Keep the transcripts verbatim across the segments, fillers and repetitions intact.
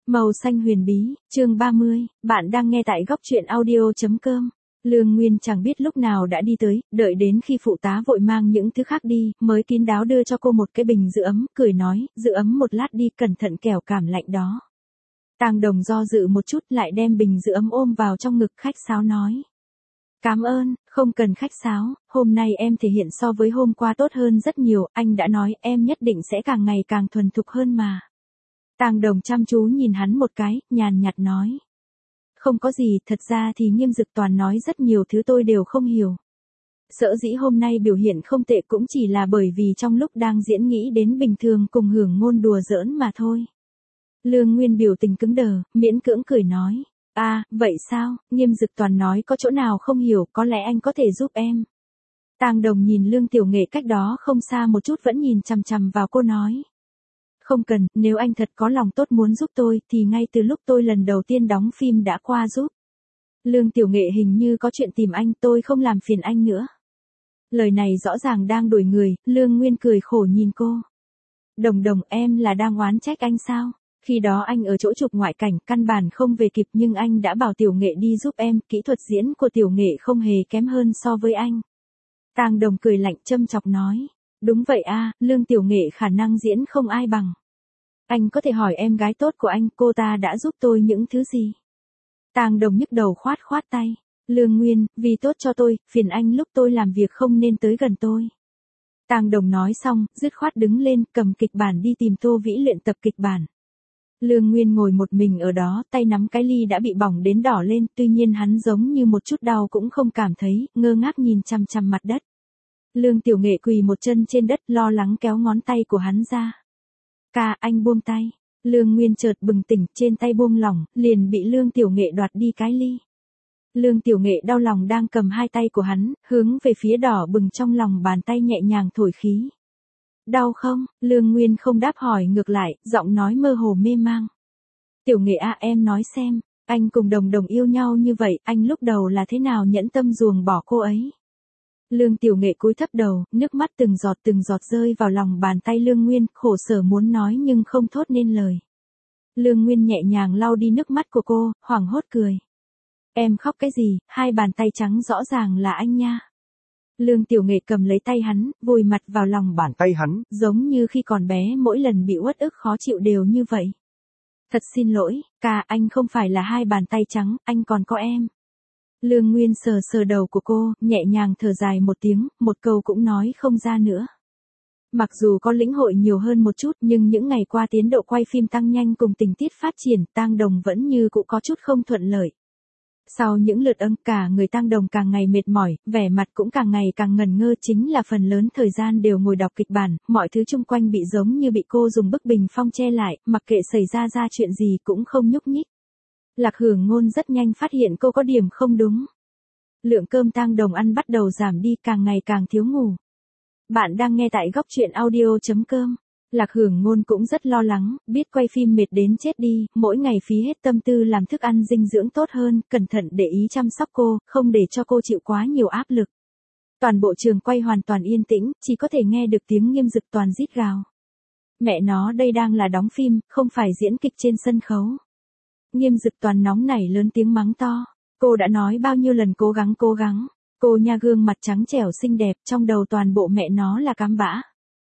Màu xanh huyền bí, chương ba mươi, bạn đang nghe tại góc truyện audio.com. Lương Nguyên chẳng biết lúc nào đã đi tới, đợi đến khi phụ tá vội mang những thứ khác đi, mới kín đáo đưa cho cô một cái bình giữ ấm, cười nói, giữ ấm một lát đi, cẩn thận kẻo cảm lạnh đó. Tang Đồng do dự một chút lại đem bình giữ ấm ôm vào trong ngực, khách sáo nói. Cảm ơn, không cần khách sáo, hôm nay em thể hiện so với hôm qua tốt hơn rất nhiều, anh đã nói em nhất định sẽ càng ngày càng thuần thục hơn mà. Tang Đồng chăm chú nhìn hắn một cái, nhàn nhạt nói. Không có gì, thật ra thì Nghiêm Dực Toàn nói rất nhiều thứ tôi đều không hiểu. Sở dĩ hôm nay biểu hiện không tệ cũng chỉ là bởi vì trong lúc đang diễn nghĩ đến bình thường cùng hưởng ngôn đùa giỡn mà thôi. Lương Nguyên biểu tình cứng đờ, miễn cưỡng cười nói. À, vậy sao, Nghiêm Dực Toàn nói có chỗ nào không hiểu, có lẽ anh có thể giúp em. Tang Đồng nhìn Lương Tiểu Nghệ cách đó không xa một chút vẫn nhìn chằm chằm vào cô nói. Không cần, nếu anh thật có lòng tốt muốn giúp tôi, thì ngay từ lúc tôi lần đầu tiên đóng phim đã qua giúp. Lương Tiểu Nghệ hình như có chuyện tìm anh, tôi không làm phiền anh nữa. Lời này rõ ràng đang đuổi người, Lương Nguyên cười khổ nhìn cô. Đồng Đồng, em là đang oán trách anh sao? Khi đó anh ở chỗ chụp ngoại cảnh, căn bản không về kịp nhưng anh đã bảo Tiểu Nghệ đi giúp em, kỹ thuật diễn của Tiểu Nghệ không hề kém hơn so với anh. Tang Đồng cười lạnh châm chọc nói. Đúng vậy a, Lương Tiểu Nghệ khả năng diễn không ai bằng. Anh có thể hỏi em gái tốt của anh, cô ta đã giúp tôi những thứ gì? Tang Đồng nhức đầu khoát khoát tay. Lương Nguyên, vì tốt cho tôi, phiền anh lúc tôi làm việc không nên tới gần tôi. Tang Đồng nói xong, dứt khoát đứng lên, cầm kịch bản đi tìm Tô Vĩ luyện tập kịch bản. Lương Nguyên ngồi một mình ở đó, tay nắm cái ly đã bị bỏng đến đỏ lên, tuy nhiên hắn giống như một chút đau cũng không cảm thấy, ngơ ngác nhìn chằm chằm mặt đất. Lương Tiểu Nghệ quỳ một chân trên đất lo lắng kéo ngón tay của hắn ra. Ca, anh buông tay. Lương Nguyên chợt bừng tỉnh, trên tay buông lỏng, liền bị Lương Tiểu Nghệ đoạt đi cái ly. Lương Tiểu Nghệ đau lòng đang cầm hai tay của hắn, hướng về phía đỏ bừng trong lòng bàn tay nhẹ nhàng thổi khí. Đau không? Lương Nguyên không đáp hỏi ngược lại, giọng nói mơ hồ mê mang. Tiểu Nghệ à, em nói xem, anh cùng Đồng Đồng yêu nhau như vậy, anh lúc đầu là thế nào nhẫn tâm ruồng bỏ cô ấy? Lương Tiểu Nghệ cúi thấp đầu, nước mắt từng giọt từng giọt rơi vào lòng bàn tay Lương Nguyên, khổ sở muốn nói nhưng không thốt nên lời. Lương Nguyên nhẹ nhàng lau đi nước mắt của cô, hoảng hốt cười. Em khóc cái gì, hai bàn tay trắng rõ ràng là anh nha. Lương Tiểu Nghệ cầm lấy tay hắn, vùi mặt vào lòng bàn tay hắn, giống như khi còn bé mỗi lần bị uất ức khó chịu đều như vậy. Thật xin lỗi, ca, anh không phải là hai bàn tay trắng, anh còn có em. Lương Nguyên sờ sờ đầu của cô, nhẹ nhàng thở dài một tiếng, một câu cũng nói không ra nữa. Mặc dù có lĩnh hội nhiều hơn một chút nhưng những ngày qua tiến độ quay phim tăng nhanh cùng tình tiết phát triển, Tang Đồng vẫn như cũng có chút không thuận lợi. Sau những lượt âm, cả người Tang Đồng càng ngày mệt mỏi, vẻ mặt cũng càng ngày càng ngần ngơ, chính là phần lớn thời gian đều ngồi đọc kịch bản, mọi thứ xung quanh bị giống như bị cô dùng bức bình phong che lại, mặc kệ xảy ra ra chuyện gì cũng không nhúc nhích. Lạc Hưởng Ngôn rất nhanh phát hiện cô có điểm không đúng. Lượng cơm Tang Đồng ăn bắt đầu giảm đi, càng ngày càng thiếu ngủ. Bạn đang nghe tại góc truyện audio.com. Lạc Hưởng Ngôn cũng rất lo lắng, biết quay phim mệt đến chết đi, mỗi ngày phí hết tâm tư làm thức ăn dinh dưỡng tốt hơn, cẩn thận để ý chăm sóc cô, không để cho cô chịu quá nhiều áp lực. Toàn bộ trường quay hoàn toàn yên tĩnh, chỉ có thể nghe được tiếng Nghiêm Dực Toàn rít gào. Mẹ nó, đây đang là đóng phim, không phải diễn kịch trên sân khấu. Nghiêm Dực Toàn nóng nảy lớn tiếng mắng to. Cô đã nói bao nhiêu lần cố gắng cố gắng. Cô nha, gương mặt trắng trẻo xinh đẹp, trong đầu toàn bộ mẹ nó là cám bã.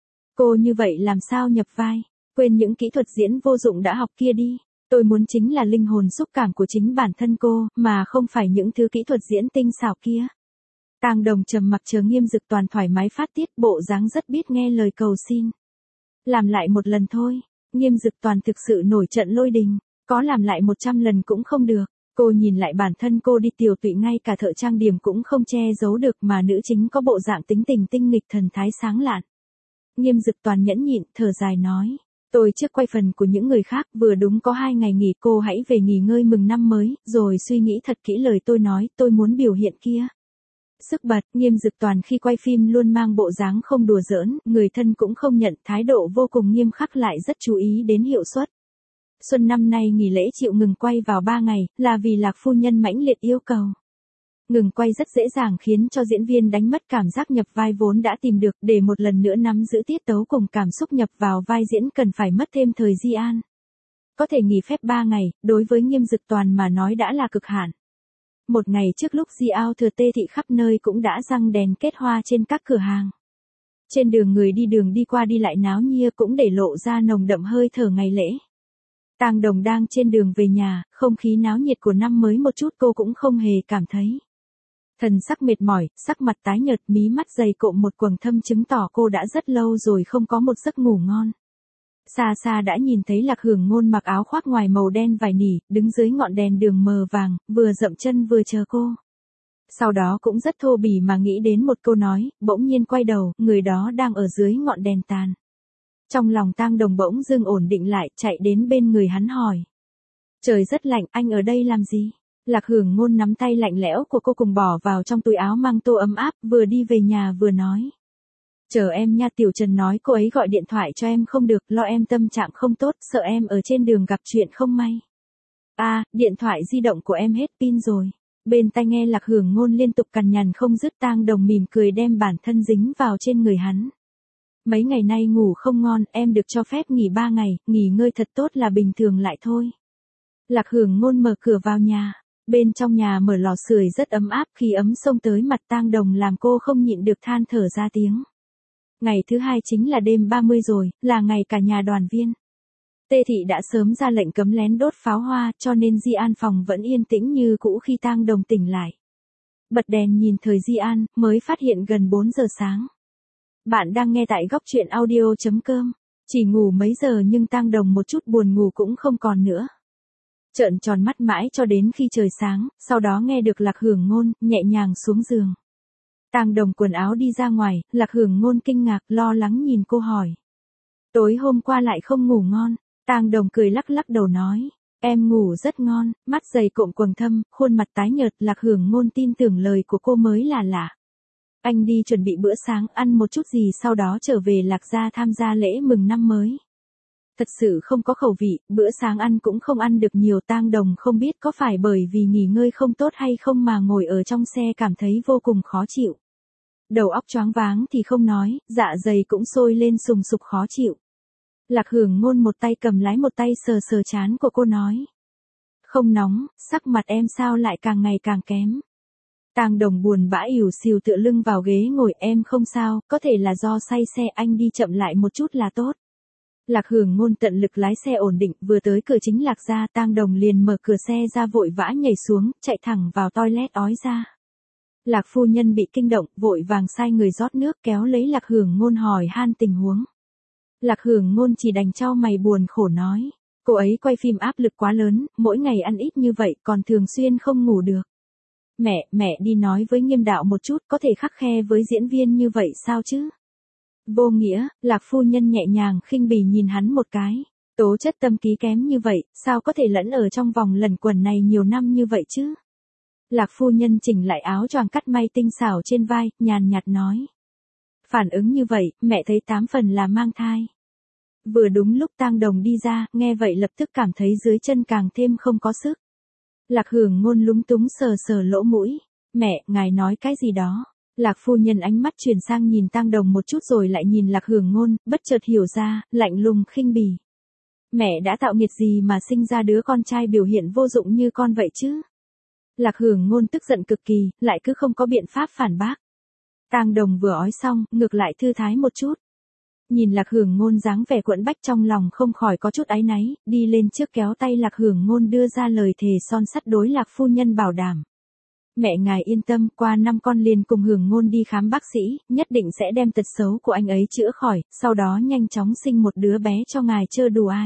Cô như vậy làm sao nhập vai? Quên những kỹ thuật diễn vô dụng đã học kia đi. Tôi muốn chính là linh hồn xúc cảm của chính bản thân cô, mà không phải những thứ kỹ thuật diễn tinh xảo kia. Tang Đồng trầm mặc chờ Nghiêm Dực Toàn thoải mái phát tiết, bộ dáng rất biết nghe lời cầu xin. Làm lại một lần thôi. Nghiêm Dực Toàn thực sự nổi trận lôi đình. Có làm lại một trăm lần cũng không được. Cô nhìn lại bản thân cô đi tiều tụy, ngay cả thợ trang điểm cũng không che giấu được, mà nữ chính có bộ dạng tính tình tinh nghịch thần thái sáng lạn. Nghiêm Dực Toàn nhẫn nhịn, thở dài nói. Tôi trước quay phần của những người khác, vừa đúng có hai ngày nghỉ, cô hãy về nghỉ ngơi mừng năm mới, rồi suy nghĩ thật kỹ lời tôi nói, tôi muốn biểu hiện kia. Sức bật, Nghiêm Dực Toàn khi quay phim luôn mang bộ dáng không đùa giỡn, người thân cũng không nhận, thái độ vô cùng nghiêm khắc lại rất chú ý đến hiệu suất. Xuân năm nay nghỉ lễ chịu ngừng quay vào ba ngày, là vì Lạc phu nhân mãnh liệt yêu cầu. Ngừng quay rất dễ dàng khiến cho diễn viên đánh mất cảm giác nhập vai vốn đã tìm được, để một lần nữa nắm giữ tiết tấu cùng cảm xúc nhập vào vai diễn cần phải mất thêm thời gian. Có thể nghỉ phép ba ngày, đối với Nghiêm Dực Toàn mà nói đã là cực hạn. Một ngày trước lúc Di Ao Thừa Tê Thị khắp nơi cũng đã răng đèn kết hoa trên các cửa hàng. Trên đường người đi đường đi qua đi lại náo nhia cũng để lộ ra nồng đậm hơi thở ngày lễ. Tang Đồng đang trên đường về nhà, không khí náo nhiệt của năm mới một chút cô cũng không hề cảm thấy. Thần sắc mệt mỏi, sắc mặt tái nhợt, mí mắt dày cộm một quầng thâm chứng tỏ cô đã rất lâu rồi không có một giấc ngủ ngon. Xa xa đã nhìn thấy Lạc Hưởng Ngôn mặc áo khoác ngoài màu đen vải nỉ, đứng dưới ngọn đèn đường mờ vàng, vừa dậm chân vừa chờ cô. Sau đó cũng rất thô bỉ mà nghĩ đến một câu nói, bỗng nhiên quay đầu, người đó đang ở dưới ngọn đèn tàn. Trong lòng Tang Đồng bỗng dưng ổn định lại, chạy đến bên người hắn hỏi. Trời rất lạnh, anh ở đây làm gì? Lạc Hưởng Ngôn nắm tay lạnh lẽo của cô cùng bỏ vào trong túi áo mang tô ấm áp, vừa đi về nhà vừa nói. Chờ em nha, Tiểu Trần nói cô ấy gọi điện thoại cho em không được, lo em tâm trạng không tốt, sợ em ở trên đường gặp chuyện không may. À, điện thoại di động của em hết pin rồi. Bên tai nghe Lạc Hưởng Ngôn liên tục cằn nhằn không dứt, Tang Đồng mỉm cười đem bản thân dính vào trên người hắn. Mấy ngày nay ngủ không ngon, em được cho phép nghỉ ba ngày, nghỉ ngơi thật tốt là bình thường lại thôi. Lạc Hưởng Ngôn mở cửa vào nhà. Bên trong nhà mở lò sưởi rất ấm áp, khi ấm xông tới mặt Tang Đồng làm cô không nhịn được than thở ra tiếng. Ngày thứ hai chính là đêm ba mươi rồi, là ngày cả nhà đoàn viên. Tê Thị đã sớm ra lệnh cấm lén đốt pháo hoa, cho nên Di An phòng vẫn yên tĩnh như cũ khi Tang Đồng tỉnh lại. Bật đèn nhìn thời Di An, mới phát hiện gần bốn giờ sáng. Bạn đang nghe tại góc truyện audio chấm com. Chỉ ngủ mấy giờ nhưng Tang Đồng một chút buồn ngủ cũng không còn nữa. Trợn tròn mắt mãi cho đến khi trời sáng, sau đó nghe được Lạc Hưởng Ngôn, nhẹ nhàng xuống giường. Tang Đồng quần áo đi ra ngoài, Lạc Hưởng Ngôn kinh ngạc, lo lắng nhìn cô hỏi. Tối hôm qua lại không ngủ ngon, Tang Đồng cười lắc lắc đầu nói. Em ngủ rất ngon, mắt dày cộm quầng thâm, khuôn mặt tái nhợt, Lạc Hưởng Ngôn tin tưởng lời của cô mới là lạ. Anh đi chuẩn bị bữa sáng, ăn một chút gì sau đó trở về Lạc gia tham gia lễ mừng năm mới. Thật sự không có khẩu vị, bữa sáng ăn cũng không ăn được nhiều. Tang Đồng không biết có phải bởi vì nghỉ ngơi không tốt hay không mà ngồi ở trong xe cảm thấy vô cùng khó chịu. Đầu óc choáng váng thì không nói, dạ dày cũng sôi lên sùng sục khó chịu. Lạc Hưởng Ngôn một tay cầm lái một tay sờ sờ trán của cô nói. Không nóng, sắc mặt em sao lại càng ngày càng kém. Tang Đồng buồn bã ỉu xìu tựa lưng vào ghế ngồi, em không sao, có thể là do say xe, anh đi chậm lại một chút là tốt. Lạc Hưởng Ngôn tận lực lái xe ổn định, vừa tới cửa chính Lạc gia, Tang Đồng liền mở cửa xe ra vội vã nhảy xuống, chạy thẳng vào toilet ói ra. Lạc phu nhân bị kinh động, vội vàng sai người rót nước kéo lấy Lạc Hưởng Ngôn hỏi han tình huống. Lạc Hưởng Ngôn chỉ đành trao mày buồn khổ nói, cô ấy quay phim áp lực quá lớn, mỗi ngày ăn ít như vậy còn thường xuyên không ngủ được. Mẹ, mẹ đi nói với Nghiêm đạo một chút, có thể khắt khe với diễn viên như vậy sao chứ? Vô nghĩa, Lạc phu nhân nhẹ nhàng khinh bỉ nhìn hắn một cái. Tố chất tâm trí kém như vậy, sao có thể lẫn ở trong vòng lẩn quẩn này nhiều năm như vậy chứ? Lạc phu nhân chỉnh lại áo choàng cắt may tinh xảo trên vai, nhàn nhạt nói. Phản ứng như vậy, mẹ thấy tám phần là mang thai. Vừa đúng lúc Tang Đồng đi ra, nghe vậy lập tức cảm thấy dưới chân càng thêm không có sức. Lạc Hưởng Ngôn lúng túng sờ sờ lỗ mũi. Mẹ, ngài nói cái gì đó? Lạc phu nhân ánh mắt chuyển sang nhìn Tang Đồng một chút rồi lại nhìn Lạc Hưởng Ngôn, bất chợt hiểu ra, lạnh lùng khinh bỉ. Mẹ đã tạo nghiệt gì mà sinh ra đứa con trai biểu hiện vô dụng như con vậy chứ? Lạc Hưởng Ngôn tức giận cực kỳ, lại cứ không có biện pháp phản bác. Tang Đồng vừa ói xong, ngược lại thư thái một chút. Nhìn Lạc Hưởng Ngôn dáng vẻ quẫn bách trong lòng không khỏi có chút áy náy, đi lên trước kéo tay Lạc Hưởng Ngôn đưa ra lời thề son sắt đối Lạc phu nhân bảo đảm. Mẹ ngài yên tâm, qua năm con liền cùng Hưởng Ngôn đi khám bác sĩ, nhất định sẽ đem tật xấu của anh ấy chữa khỏi, sau đó nhanh chóng sinh một đứa bé cho ngài chơ đùa ai.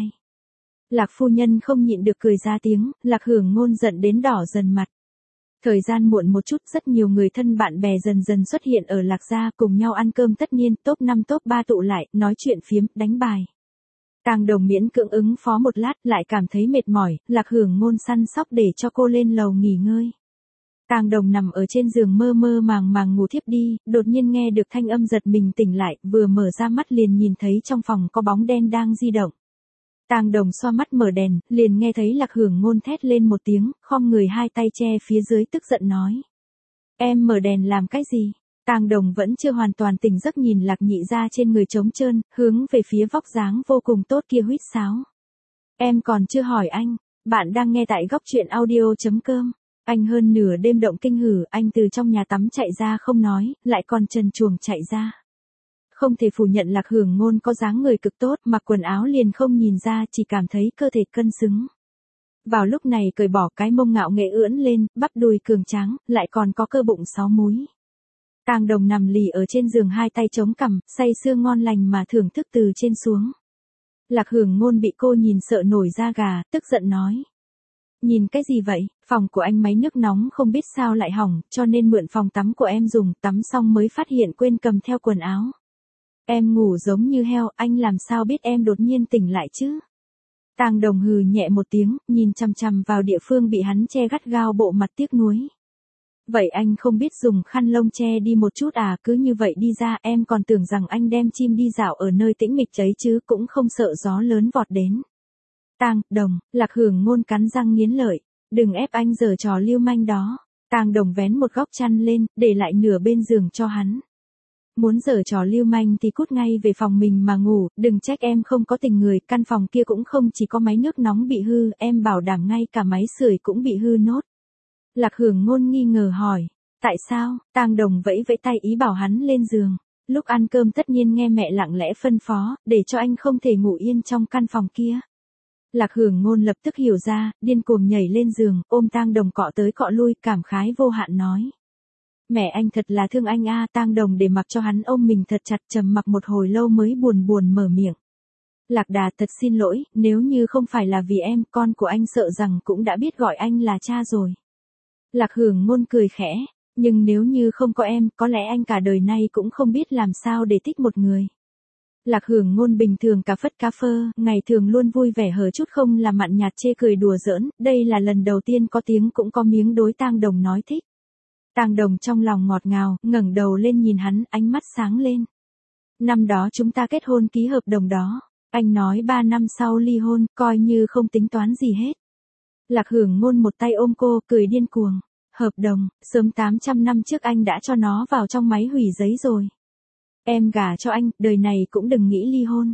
Lạc phu nhân không nhịn được cười ra tiếng, Lạc Hưởng Ngôn giận đến đỏ dần mặt. Thời gian muộn một chút, rất nhiều người thân bạn bè dần dần xuất hiện ở Lạc gia, cùng nhau ăn cơm tất niên, top năm top ba tụ lại, nói chuyện phiếm, đánh bài. Tang Đồng miễn cưỡng ứng phó một lát, lại cảm thấy mệt mỏi, Lạc Hưởng Ngôn săn sóc để cho cô lên lầu nghỉ ngơi. Tang Đồng nằm ở trên giường mơ mơ màng màng ngủ thiếp đi, đột nhiên nghe được thanh âm giật mình tỉnh lại, vừa mở ra mắt liền nhìn thấy trong phòng có bóng đen đang di động. Tang Đồng xoa mắt mở đèn, liền nghe thấy Lạc Hưởng Ngôn thét lên một tiếng, khom người hai tay che phía dưới tức giận nói. Em mở đèn làm cái gì? Tang Đồng vẫn chưa hoàn toàn tỉnh giấc nhìn Lạc Nhị gia trên người trống trơn, hướng về phía vóc dáng vô cùng tốt kia huýt sáo. Em còn chưa hỏi anh. Bạn đang nghe tại góc truyện audio.com. Anh hơn nửa đêm động kinh hử, anh từ trong nhà tắm chạy ra không nói, lại còn trần truồng chạy ra. Không thể phủ nhận Lạc Hưởng Ngôn có dáng người cực tốt, mặc quần áo liền không nhìn ra, chỉ cảm thấy cơ thể cân xứng. Vào lúc này cởi bỏ cái mông ngạo nghễ ưỡn lên, bắp đùi cường tráng, lại còn có cơ bụng sáu múi. Tàng Đồng nằm lì ở trên giường hai tay chống cằm, say sưa ngon lành mà thưởng thức từ trên xuống. Lạc Hưởng Ngôn bị cô nhìn sợ nổi da gà, tức giận nói. Nhìn cái gì vậy, phòng của anh máy nước nóng không biết sao lại hỏng, cho nên mượn phòng tắm của em dùng, tắm xong mới phát hiện quên cầm theo quần áo. Em ngủ giống như heo, anh làm sao biết em đột nhiên tỉnh lại chứ? Tàng Đồng hừ nhẹ một tiếng, nhìn chằm chằm vào địa phương bị hắn che gắt gao, bộ mặt tiếc nuối. Vậy anh không biết dùng khăn lông che đi một chút à, cứ như vậy đi ra, em còn tưởng rằng anh đem chim đi dạo ở nơi tĩnh mịch ấy chứ, cũng không sợ gió lớn vọt đến. Tàng Đồng, Lạc Hưởng Ngôn cắn răng nghiến lợi, đừng ép anh giở trò lưu manh đó. Tàng Đồng vén một góc chăn lên, để lại nửa bên giường cho hắn. Muốn giở trò lưu manh thì cút ngay về phòng mình mà ngủ, đừng trách em không có tình người, căn phòng kia cũng không chỉ có máy nước nóng bị hư, em bảo đảm ngay cả máy sưởi cũng bị hư nốt. Lạc Hưởng Ngôn nghi ngờ hỏi, tại sao? Tàng Đồng vẫy vẫy tay ý bảo hắn lên giường. Lúc ăn cơm tất nhiên nghe mẹ lặng lẽ phân phó, để cho anh không thể ngủ yên trong căn phòng kia. Lạc Hưởng Ngôn lập tức hiểu ra, điên cuồng nhảy lên giường, ôm Tàng Đồng cọ tới cọ lui, cảm khái vô hạn nói. Mẹ anh thật là thương anh a. Tàng Đồng để mặc cho hắn ôm mình thật chặt, trầm mặc một hồi lâu mới buồn buồn mở miệng. Lạc Đà thật xin lỗi, nếu như không phải là vì em, con của anh sợ rằng cũng đã biết gọi anh là cha rồi. Lạc Hưởng Ngôn cười khẽ, nhưng nếu như không có em, có lẽ anh cả đời nay cũng không biết làm sao để thích một người. Lạc Hưởng Ngôn bình thường cà phất cá phơ, ngày thường luôn vui vẻ hờ chút không là mặn nhạt chê cười đùa giỡn, đây là lần đầu tiên có tiếng cũng có miếng đối Tàng Đồng nói thích. Tàng Đồng trong lòng ngọt ngào, ngẩng đầu lên nhìn hắn, ánh mắt sáng lên. Năm đó chúng ta kết hôn ký hợp đồng đó, anh nói ba năm sau ly hôn, coi như không tính toán gì hết. Lạc Hưởng Ngôn một tay ôm cô, cười điên cuồng. Hợp đồng, sớm tám trăm năm trước anh đã cho nó vào trong máy hủy giấy rồi. Em gả cho anh, đời này cũng đừng nghĩ ly hôn.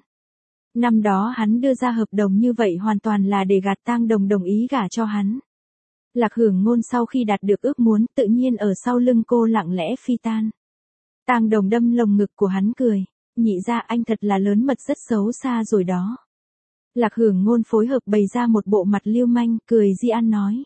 Năm đó hắn đưa ra hợp đồng như vậy hoàn toàn là để gạt Tàng Đồng đồng ý gả cho hắn. Lạc Hưởng Ngôn sau khi đạt được ước muốn, tự nhiên ở sau lưng cô lặng lẽ phi tan. Tàng Đồng đâm lồng ngực của hắn cười, nhị ra anh thật là lớn mật rất xấu xa rồi đó. Lạc Hưởng Ngôn phối hợp bày ra một bộ mặt lưu manh, cười di an nói.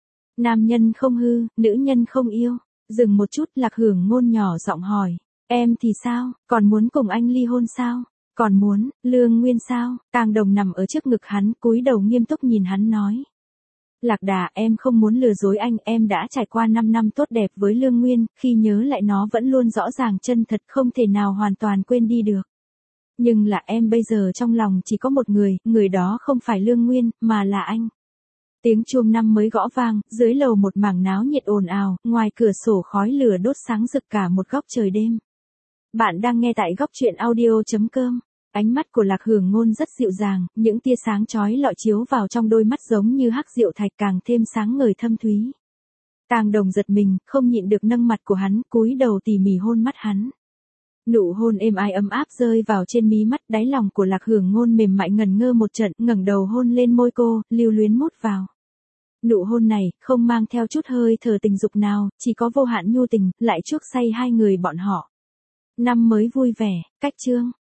Nam nhân không hư, nữ nhân không yêu. Dừng một chút, Lạc Hưởng Ngôn nhỏ giọng hỏi, em thì sao, còn muốn cùng anh ly hôn sao? Còn muốn, Lương Nguyên sao? Tàng Đồng nằm ở trước ngực hắn, cúi đầu nghiêm túc nhìn hắn nói. Lạc Đà, em không muốn lừa dối anh, em đã trải qua năm năm tốt đẹp với Lương Nguyên, khi nhớ lại nó vẫn luôn rõ ràng chân thật, không thể nào hoàn toàn quên đi được. Nhưng là em bây giờ trong lòng chỉ có một người, người đó không phải Lương Nguyên, mà là anh. Tiếng chuông năm mới gõ vang, dưới lầu một mảng náo nhiệt ồn ào, ngoài cửa sổ khói lửa đốt sáng rực cả một góc trời đêm. Bạn đang nghe tại góc truyện audio.com. Ánh mắt của Lạc Hưởng Ngôn rất dịu dàng, những tia sáng chói lọi chiếu vào trong đôi mắt giống như hắc rượu thạch càng thêm sáng ngời thâm thúy. Tàng Đồng giật mình, không nhịn được nâng mặt của hắn, cúi đầu tỉ mỉ hôn mắt hắn. Nụ hôn êm ái ấm áp rơi vào trên mí mắt, đáy lòng của Lạc Hưởng Ngôn mềm mại ngần ngơ một trận, ngẩng đầu hôn lên môi cô, lưu luyến mút vào. Nụ hôn này, không mang theo chút hơi thở tình dục nào, chỉ có vô hạn nhu tình, lại chuốc say hai người bọn họ. Năm mới vui vẻ, cách chương.